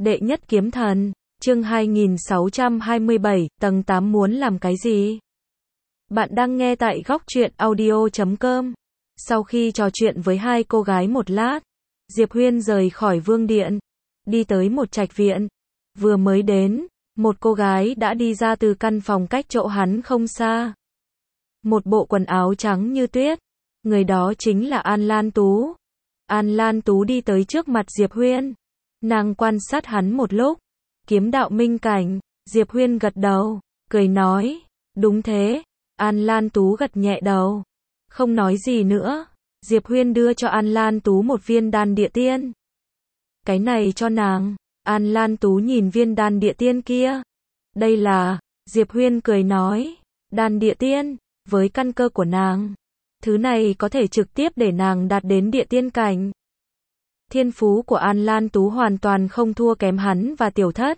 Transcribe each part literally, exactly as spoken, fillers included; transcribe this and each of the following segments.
Đệ nhất kiếm thần, chương hai nghìn sáu trăm hai mươi bảy, tầng tám muốn làm cái gì? Bạn đang nghe tại góc truyện audio chấm com. Sau khi trò chuyện với hai cô gái một lát, Diệp Huyên rời khỏi vương điện, đi tới một trạch viện. Vừa mới đến, một cô gái đã đi ra từ căn phòng cách chỗ hắn không xa. Một bộ quần áo trắng như tuyết, người đó chính là An Lan Tú. An Lan Tú đi tới trước mặt Diệp Huyên. Nàng quan sát hắn một lúc. Kiếm đạo minh cảnh, Diệp Huyên gật đầu, cười nói, đúng thế. An Lan Tú gật nhẹ đầu, không nói gì nữa. Diệp Huyên đưa cho An Lan Tú một viên đan địa tiên. Cái này cho nàng. An Lan Tú nhìn viên đan địa tiên kia. Đây là, Diệp Huyên cười nói, đan địa tiên, với căn cơ của nàng, thứ này có thể trực tiếp để nàng đạt đến địa tiên cảnh. Thiên phú của An Lan Tú hoàn toàn không thua kém hắn và Tiểu Thất.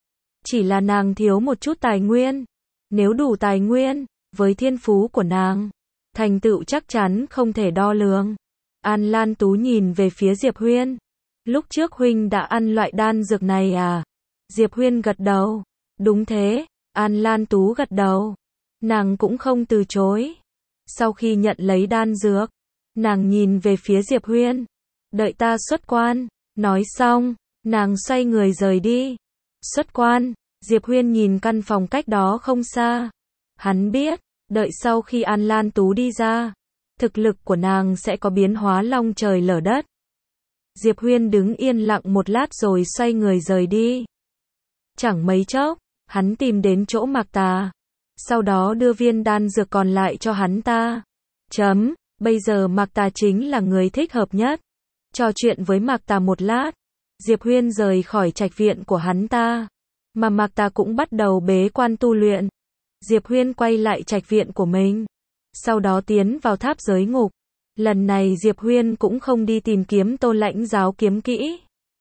Chỉ là nàng thiếu một chút tài nguyên. Nếu đủ tài nguyên, với thiên phú của nàng, thành tựu chắc chắn không thể đo lường. An Lan Tú nhìn về phía Diệp Huyên. Lúc trước huynh đã ăn loại đan dược này à? Diệp Huyên gật đầu. Đúng thế. An Lan Tú gật đầu. Nàng cũng không từ chối. Sau khi nhận lấy đan dược, nàng nhìn về phía Diệp Huyên. Đợi ta xuất quan. Nói xong, nàng xoay người rời đi. Xuất quan, Diệp Huyên nhìn căn phòng cách đó không xa. Hắn biết, đợi sau khi An Lan Tú đi ra, thực lực của nàng sẽ có biến hóa long trời lở đất. Diệp Huyên đứng yên lặng một lát rồi xoay người rời đi. Chẳng mấy chốc, hắn tìm đến chỗ Mạc Tà. Sau đó đưa viên đan dược còn lại cho hắn ta. Chấm, bây giờ Mạc Tà chính là người thích hợp nhất. Trò chuyện với Mạc Tà một lát, Diệp Huyên rời khỏi trạch viện của hắn ta. Mà Mạc Tà cũng bắt đầu bế quan tu luyện. Diệp Huyên quay lại trạch viện của mình. Sau đó tiến vào tháp giới ngục. Lần này Diệp Huyên cũng không đi tìm kiếm Tô Lãnh giáo kiếm kỹ.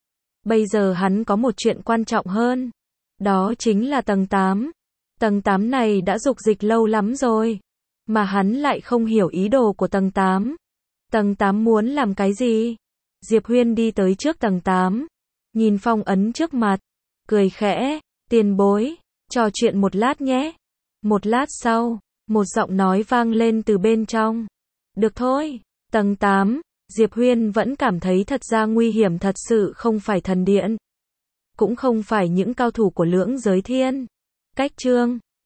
Bây giờ hắn có một chuyện quan trọng hơn. Đó chính là tầng tám. Tầng tám này đã dục dịch lâu lắm rồi. Mà hắn lại không hiểu ý đồ của tầng tám. Tầng tám muốn làm cái gì? Diệp Huyên đi tới trước tầng tám. Nhìn phong ấn trước mặt. Cười khẽ. Tiền bối. Trò chuyện một lát nhé. Một lát sau, một giọng nói vang lên từ bên trong. Được thôi. Tầng tám. Diệp Huyên vẫn cảm thấy thật ra nguy hiểm thật sự không phải thần điện. Cũng không phải những cao thủ của lưỡng giới thiên. Cách chương.